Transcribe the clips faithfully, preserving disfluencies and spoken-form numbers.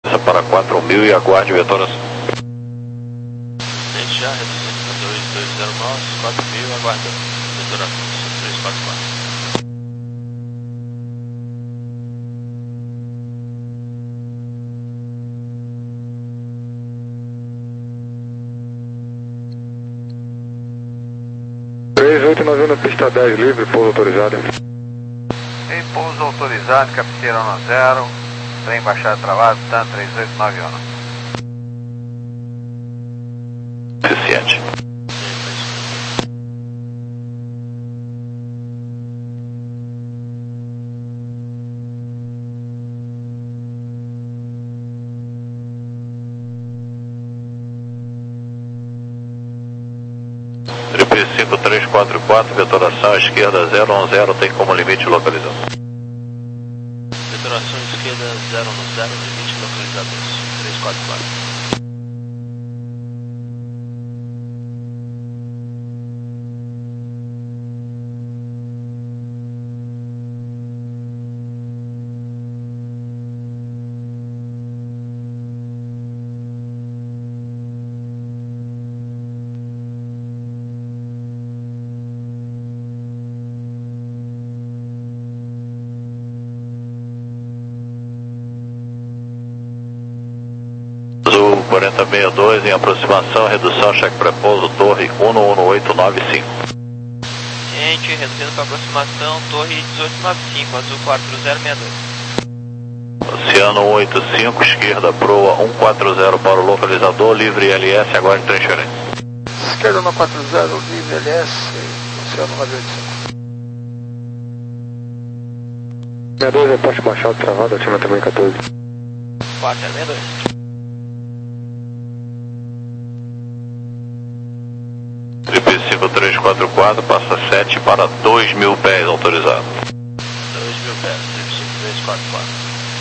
Para quatro mil e aguarde vetoração. A gente já reduziu para dois dois zero nove, quatro mil, aguardando vetoração três quatro quatro. três oito nove um na pista dez, livre, pouso autorizado. Em pouso autorizado, capiteira um zero, trem baixado travado, TAM três oito nove um. Suficiente. Triple cinco três quatro quatro, vetoração à esquerda zero um zero, tem como limite localizado. Vetoração esquerda zero um zero, limite localizado três quatro quatro. quarenta e seis dois em aproximação, redução, cheque pré-pouso, torre um um oito nove cinco. Gente, reduzindo para aproximação, torre dezoito nove cinco, azul quatro zero seis dois. Oceano um oito cinco, esquerda, proa um quatro zero para o localizador, livre L S, agora em transferência. Esquerda um quatro zero, livre L S, Oceano nove oito cinco. sessenta e dois é parte baixado, travado, ativa também quatorze. quatro zero seis dois. Triple cinco três quatro quatro, passa sete para dois mil pés autorizado. dois mil pés, triple cinco três quatro quatro.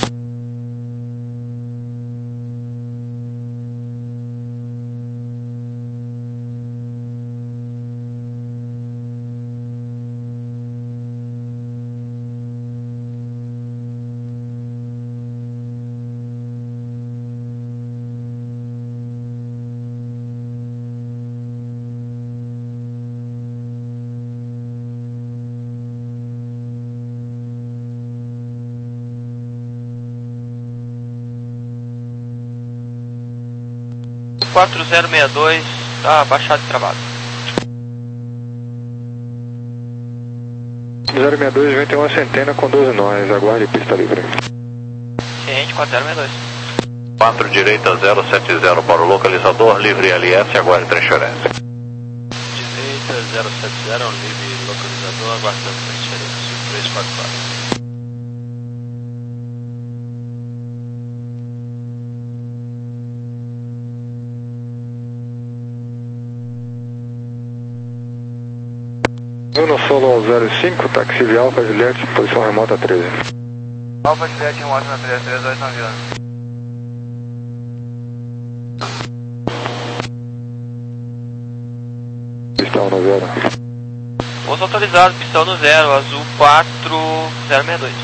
quatro zero seis dois, tá baixado e travado. zero seis dois, vem ter uma centena com doze nós, aguarde pista livre. Ciente, quatro zero seis dois. quatro direita zero sete zero para o localizador, livre L S, aguarde transferência. Direita zero sete zero, livre localizador, aguardando transferência três quatro quatro. Uno Solo zero cinco, táxi via Alfa Juliette, posição remota treze. Alfa Juliette, um ótimo na três três oito nove um. Pistão no zero. Pouso autorizado, pistão no zero, azul quatro zero seis dois.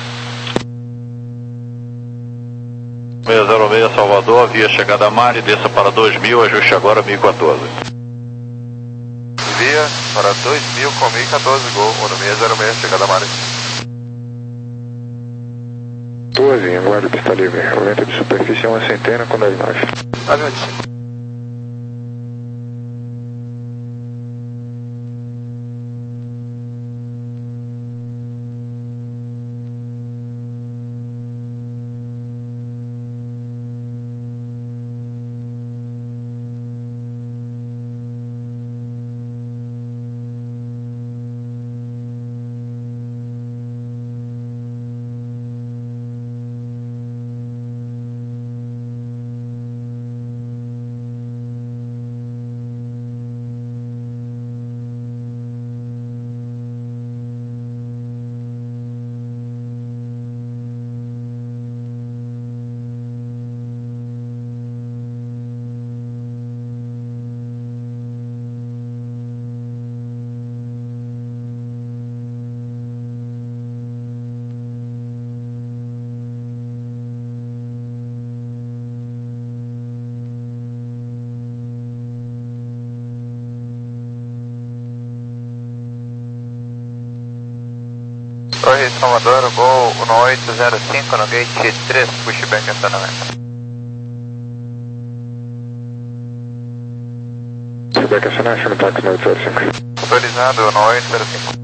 seis zero seis Salvador, via chegada a mar e desça para dois mil, ajuste agora mil e quatorze. Via para dois mil com mil e quatorze, gol, no seis zero seis, chegada a mar. doze, aguarde pista livre. O vento de superfície é uma centena com dez nove. nove oito cinco. Torre Salvador, Gol um oito zero cinco no gate três, pushback acionamento. Pushback acionamento no táxi um oito zero cinco. Autorizado um oito zero cinco.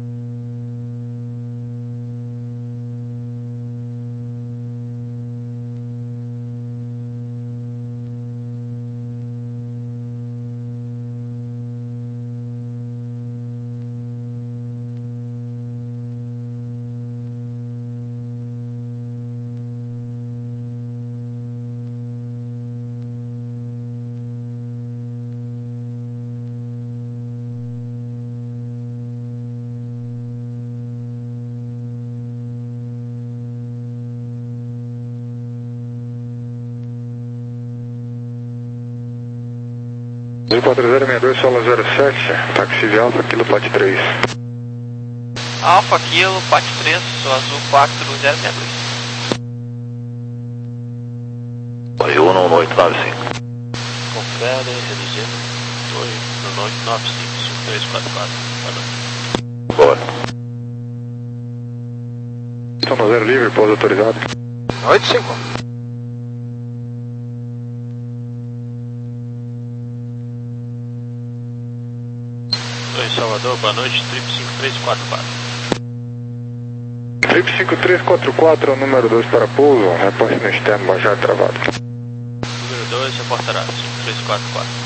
quatro zero seis dois, solo zero sete, táxi de Alfa, Kilo Pat três. Alfa, Kilo, Pat três, sou azul quatro zero seis dois. Aí um no oito nove cinco. Confere, reduzindo, torre no oito nove cinco, cinco três quatro quatro. Boa. Estamos zero livre, pouso autorizado. oito cinco. Torre Salvador, boa noite, trip cinco três quatro quatro. Trip cinco três quatro quatro é o número dois para pouso, reporte no externo, baixar travado. Número dois, reportará, cinco três quatro quatro.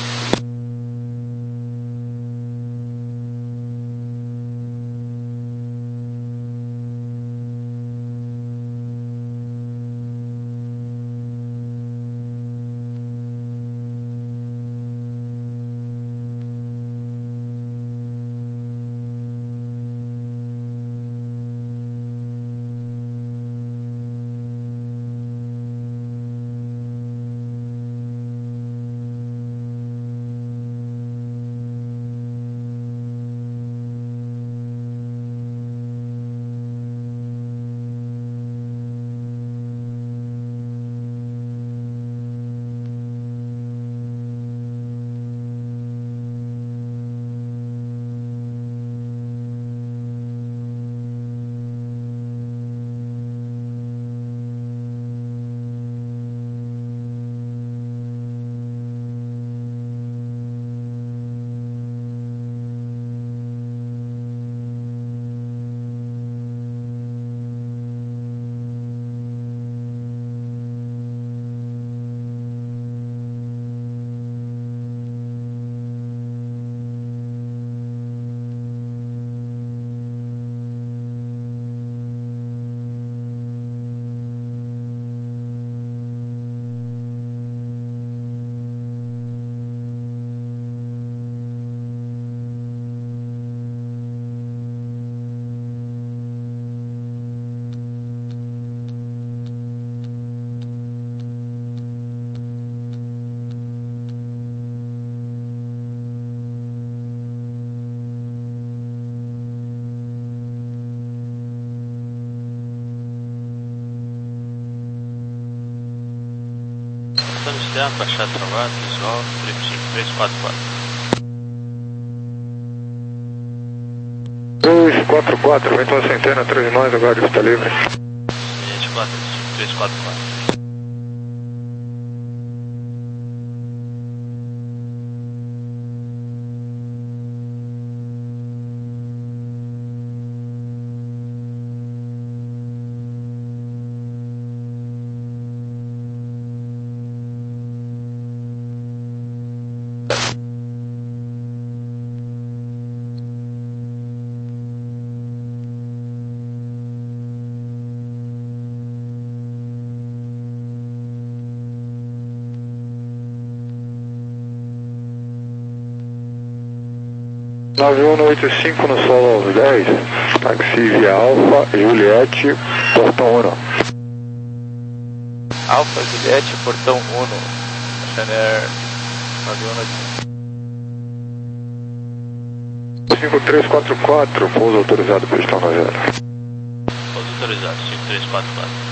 Plano externo, baixado travado, visual, trip cinco três quatro quatro. dois quatro quatro, vem toda a centena, atrás de nós, agora está livre. Cliente quatro cinco três quatro quatro. nove um oito cinco no solo aos dez, táxi via Alfa, Juliette, portão um. Alfa, Juliette, portão um. Chanel nove um. cinco três quatro quatro, pouso autorizado, pistão na zero. Pouso autorizado, cinco três quatro quatro.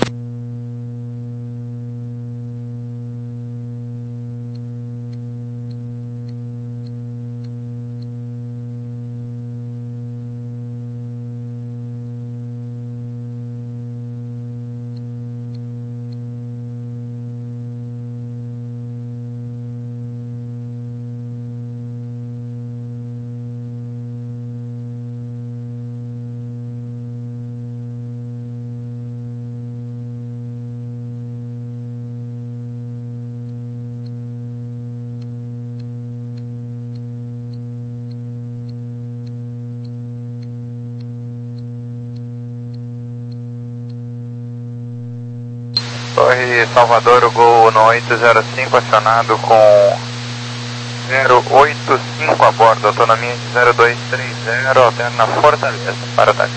Torre Salvador, o Gol no oito zero cinco acionado com zero oito cinco a bordo, autonomia de zero dois três zero, alterna Fortaleza, para ataque.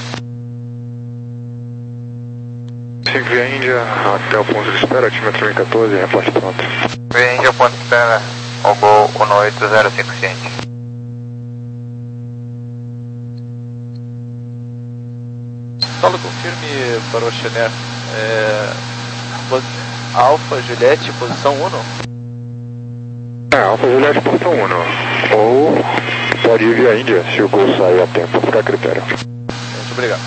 cinco Via Índia, até o ponto de espera, altimetria quatorze, reporte pronto. Via Índia, ponto de espera, o Gol no oito zero cinco ciente. Solo confirme para o Chener. É, Alfa Juliette, posição um, não? É, Alfa Juliette, posição um. Ou pode ir via Índia, se o Gol sair a tempo, fica a critério. Muito obrigado.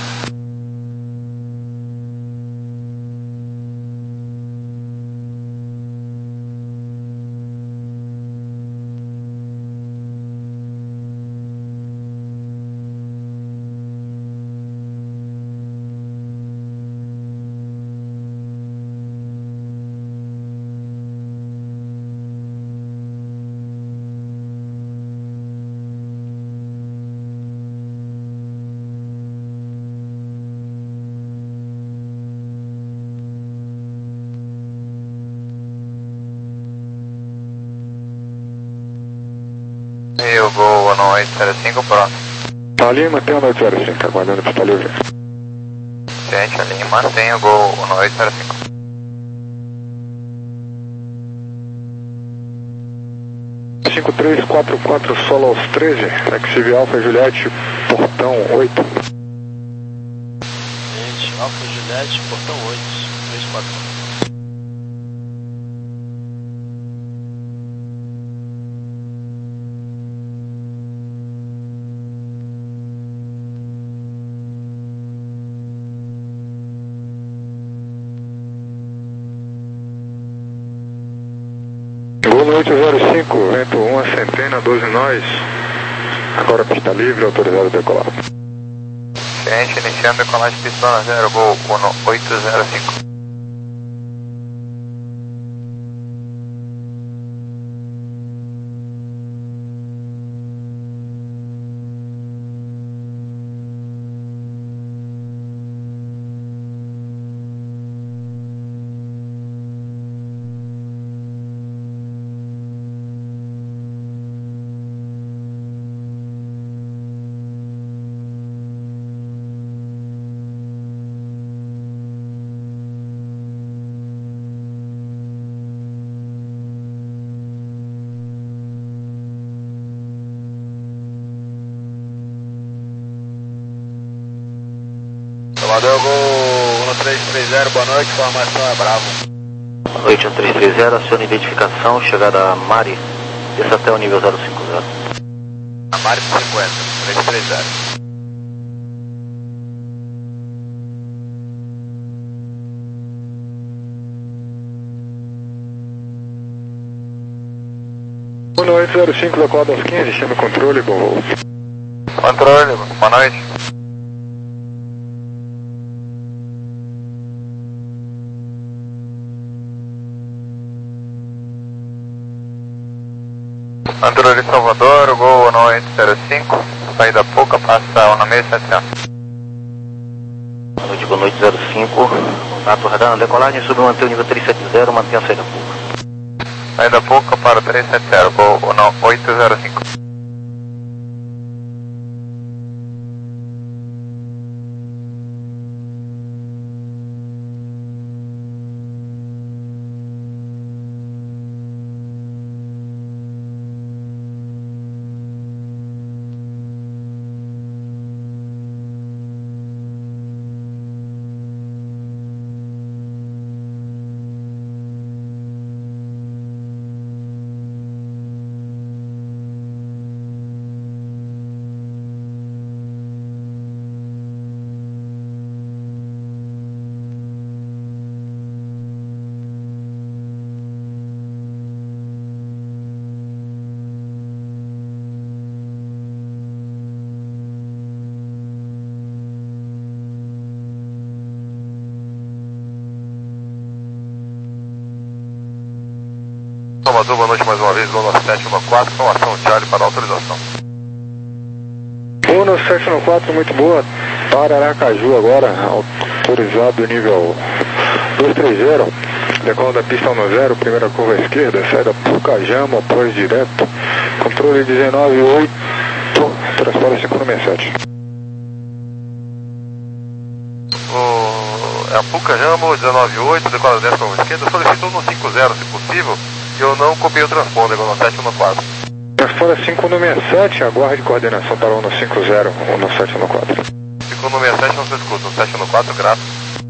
E o Gol no oito zero cinco, pronto. Ali, mantém o oito zero cinco, aguardando pista livre. Ciente, ali, mantém o Gol no oito zero cinco. cinco três quatro quatro, solo aos treze, taxi Alfa Juliette, portão oito. Gente, Alfa Juliette, portão oito, três quatro. Gol no oito zero cinco, vento um, centena, doze nós. Agora pista livre, autorizado a decolar. Ciente, iniciando decolagem pistona zero, Gol no oito zero cinco. Salvador, Gol um três três zero, boa noite, formação é Bravo. Boa noite, um três três zero, aciona identificação, chegada a Mari, desça até o nível zero cinco zero. A Mari cinquenta, três três zero. um no oito zero cinco, decolado aos quinze, chama o controle, bom voo. Controle, boa noite. Controle Salvador, Gol no oito zero cinco, saída pouca, passa um meio setecentos. Boa noite, boa noite, zero cinco, contato radar, decolagem, subiu, mantém o nível trezentos e setenta, mantém a saída pouca. Saída pouca para trezentos e setenta, Gol no oito zero cinco. Salvador, boa noite mais uma vez, Gol no sete um quatro, formação Charlie para autorização. um no sete um quatro, muito boa, para Aracaju agora, autorizado nível dois três zero, Decola da pista um zero, primeira curva à esquerda, saída Pucajama, após direto. Controle dezenove oito, transporte cinco no sessenta e sete. O, é a Pucajama, dezenove oito, decola dez curva à esquerda, solicito no cinco zero se possível, e eu não copiei o transponder, no sete um quatro. Transponder cinco no sessenta e sete, aguarde coordenação para o no cinco zero, o no sete um quatro. Ficou no sessenta e sete, não se escuta, no sete um quatro, graças.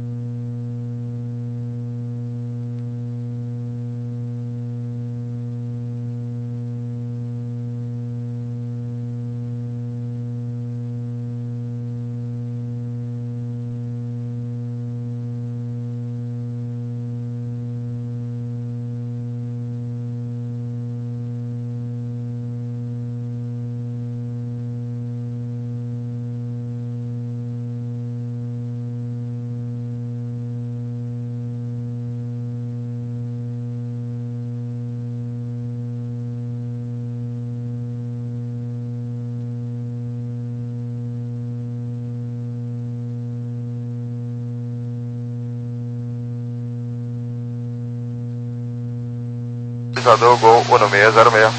Utilizador Gol um seis zero seis.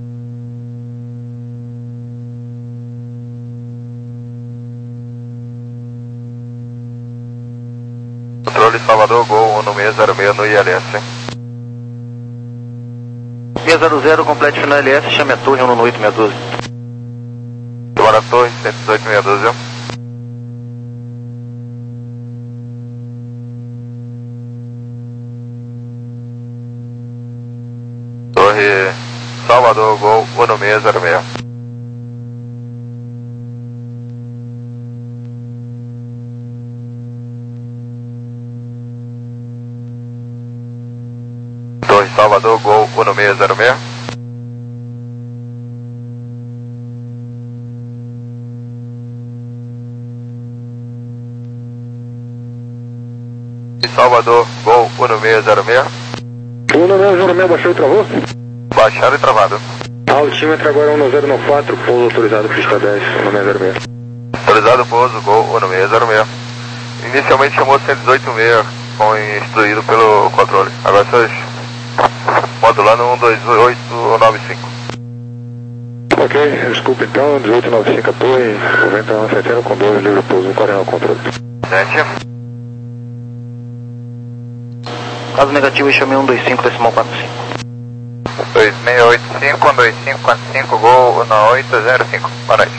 Controle Salvador Gol um seis zero seis no I L S. seis zero zero, complete final L S, chame a torre um oito seis um dois. Agora a torre cento e dezoito seis um dois. Torre Salvador Gol um seis zero seis. Torre Salvador Gol um seis zero seis. Salvador Gol um seis zero seis. um seis zero seis, baixou e travou? Baixado e travado. Altímetro agora um zero no quatro, pouso autorizado, pista dez, um seis zero seis. Autorizado pouso, Gol um seis zero seis. Inicialmente chamou cento e dezoito seis, com instruído pelo controle. Agora estamos modulando um dois oito nove cinco. Ok, desculpa então, dezoito nove cinco a torre, noventa e um setenta com doze, livre pouso, coordenar o controle. Sete. Caso negativo, chame um dois cinco decimal quatro cinco. dois seis oito cinco, um dois cinco quatro cinco, Gol um oito zero cinco. Boa noite.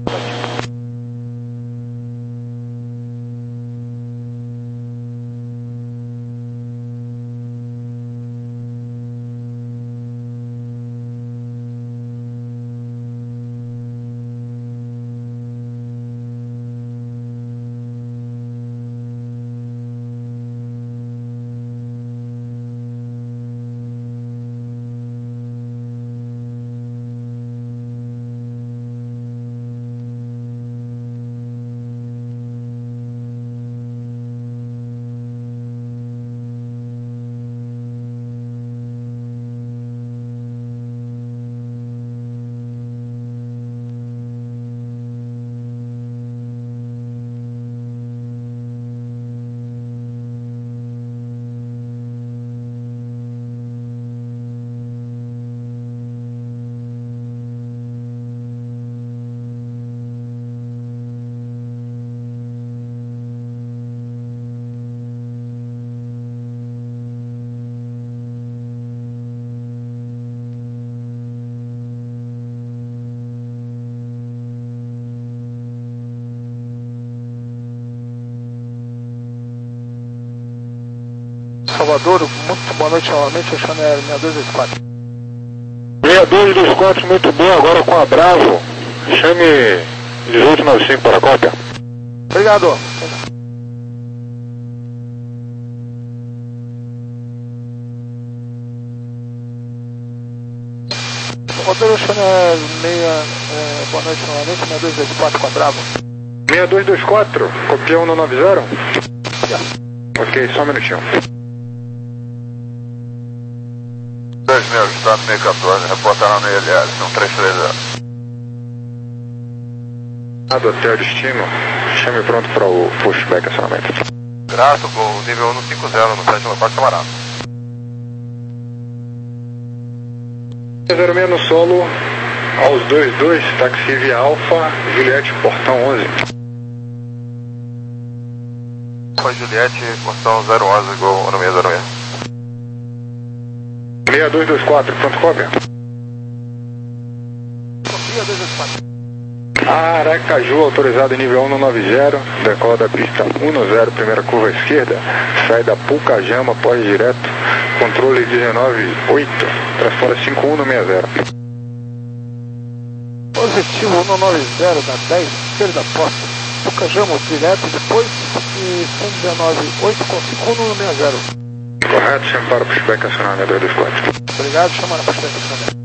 Salvador, muito boa noite novamente, a Chanel seis dois dois quatro. seis dois dois quatro, muito bom, agora com a Bravo. Chame dezoito nove cinco para a cópia. Obrigado. Salvador, Chanel seis, é, boa noite novamente, seis dois dois quatro com a Bravo. seis dois dois quatro, copiou um no nove zero? Yeah. Ok, só um minutinho. dois mil, estado meio quatorze, reportaram no I L S, um três três zero. Do hotel destino, chame pronto para o pushback acionamento. Graço, Gol, nível um no cinco zero, no sete um quatro, camarada. zero seis no solo, aos dois dois, táxi via Alfa, Juliette, portão onze. Alfa Juliette, portão zero onze, gol no seis zero seis. seis dois dois quatro, pronto, cópia. seis dois dois quatro. Aracaju, autorizado nível um no noventa, decola da pista dez, primeira curva à esquerda, sai da Pucajama, pós direto, controle dezenove oito, transpora cinco um no sessenta. Positivo um noventa da dez, esquerda posta, Pucajama direto depois e cento e dezenove oito com cinco um no sessenta. Correto, chama para o pushback acionado, seis dois dois quatro. Obrigado, chama para o pushback acionado.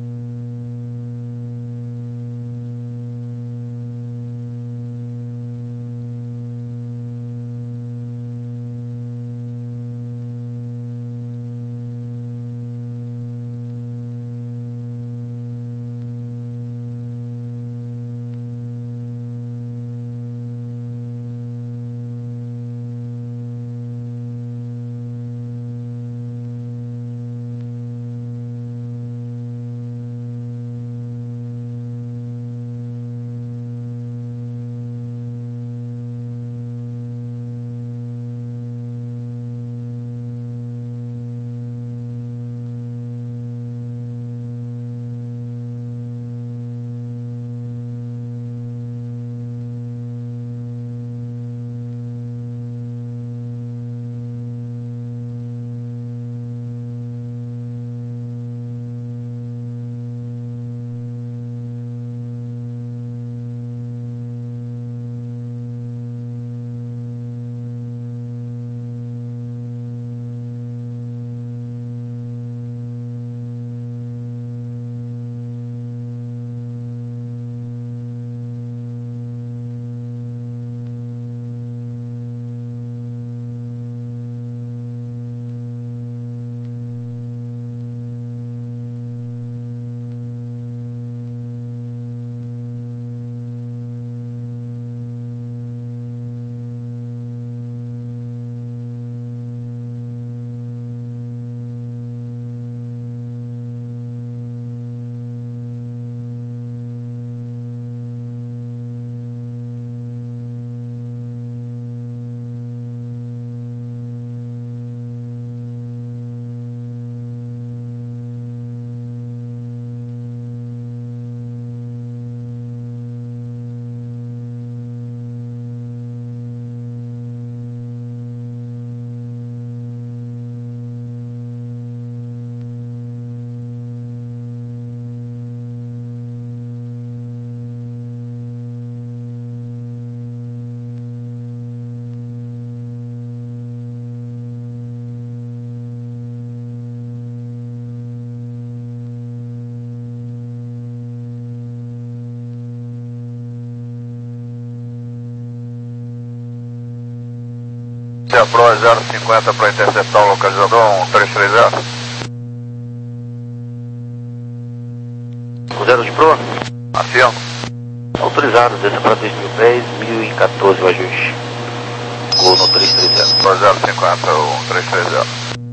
A Pro zero cinquenta para interceptar o localizador um três três zero. O zero de Pro? Afirmo. Autorizado, desça para dois mil e dez, mil e quatorze o ajuste. Gol no três três zero. Pro zero cinquenta, um três três zero.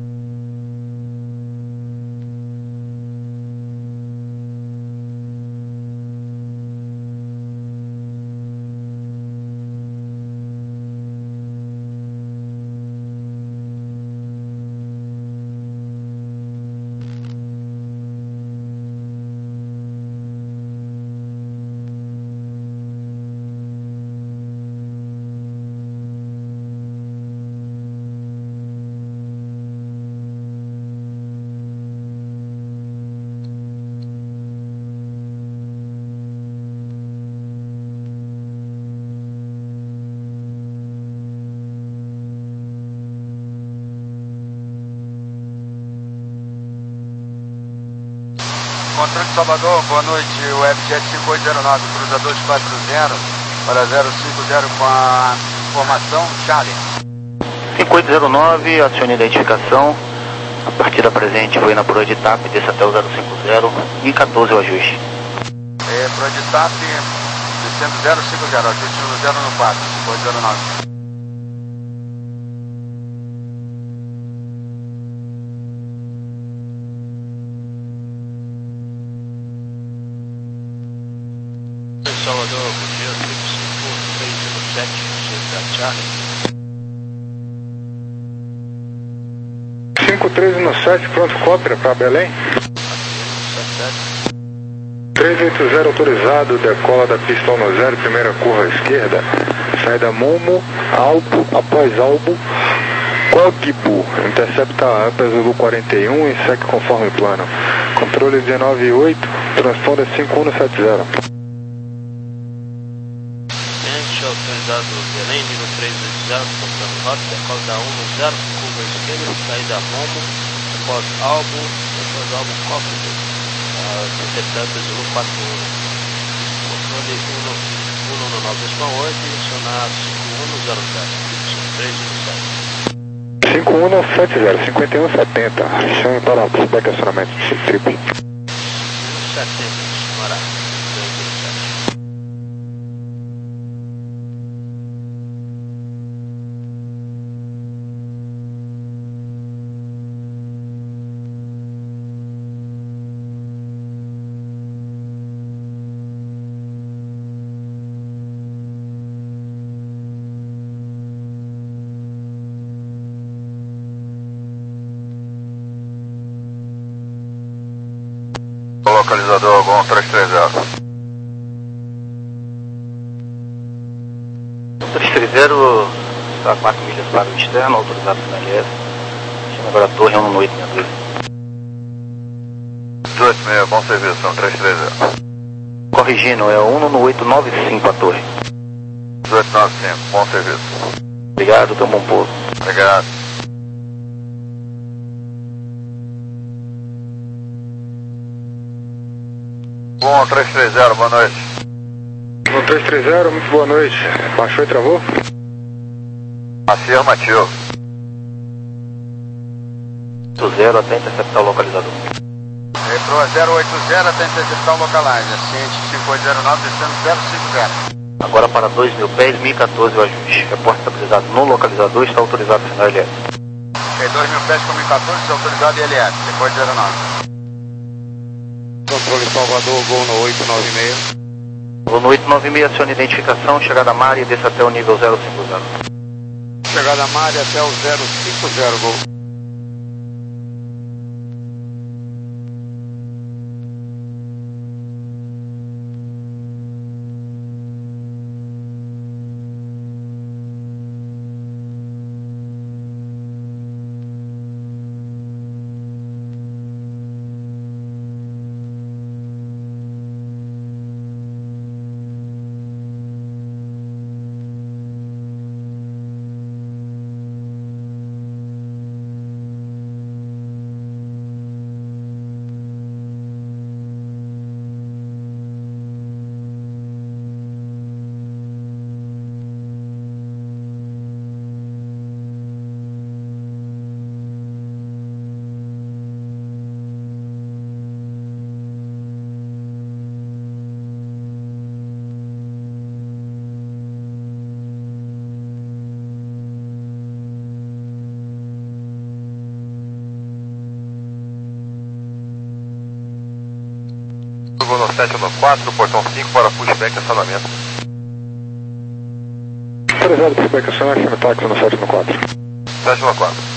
Controle de Salvador, boa noite, Webjet cinco oito zero nove, cruza dois quatro zero para zero cinco zero com a informação Charlie. cinco oito zero nove, acione a identificação. A partida presente foi na Pro de TAP, desça até o zero cinco zero e quatorze o ajuste. É, Pro de TAP, descendo zero cinco zero, ajuste no zero no quatro, cinco oito zero nove. Salvador, bom dia, cinco cinco três zero sete, Santa Charlie. cinco três um sete, pronto, cópia para Belém. três oito zero autorizado, decola da pista um zero, primeira curva à esquerda, saída Momo, Albo, após Albo, Cogbu, intercepta a Apple Zulu quarenta e um e segue conforme plano. Controle dezenove oito, transponder cinco um sete zero. Autorizado Belém, nível três oito zero, comprando rota, decola da um zero, curva esquerda, saída Momo, após Albo, após Albo Cogbu, intercepta Zulu quarenta e um. Controle um um nove oito, direcionar cinco um zero zero, três um sete. cinco um sete zero, cinquenta e um setenta, chame para o feedback acionamento de trip. setenta, chamará. Localizador Gol três três zero. três três zero está a quatro milhas para o externo, autorizado pela L S. Chama agora a torre um oito seis dois. dezoito seis, bom serviço, são três três zero. Corrigindo, é um oito nove cinco a torre. dezoito nove cinco, bom serviço. Obrigado, tamo bom pouso. Obrigado. Bom três três zero, boa noite. Bom três três zero, muito boa noite. Baixou e travou? Afirmativo. zero até interceptar o localizador. Retro zero oito zero até interceptar o localizer. Ciente cinco oito zero nove, descendo zero cinco zero. Agora para dois mil pés, mil e quatorze o ajuste. Reporte estabilizado no localizador, está autorizado o sinal L S. Ok, dois mil pés com mil e quatorze, autorizado I L S, cinco oito zero nove. Controle Salvador, Gol no oito nove seis. Vou no oito nove seis, acione identificação, chegada a Mari e desça até o nível zero cinco zero. Chegada a Mari até o zero cinco zero, Gol. Gol no sete um quatro, portão cinco para pushback e acionamento. Autorizado, feedback acionamento, chame táxi no sete um quatro. sete um quatro.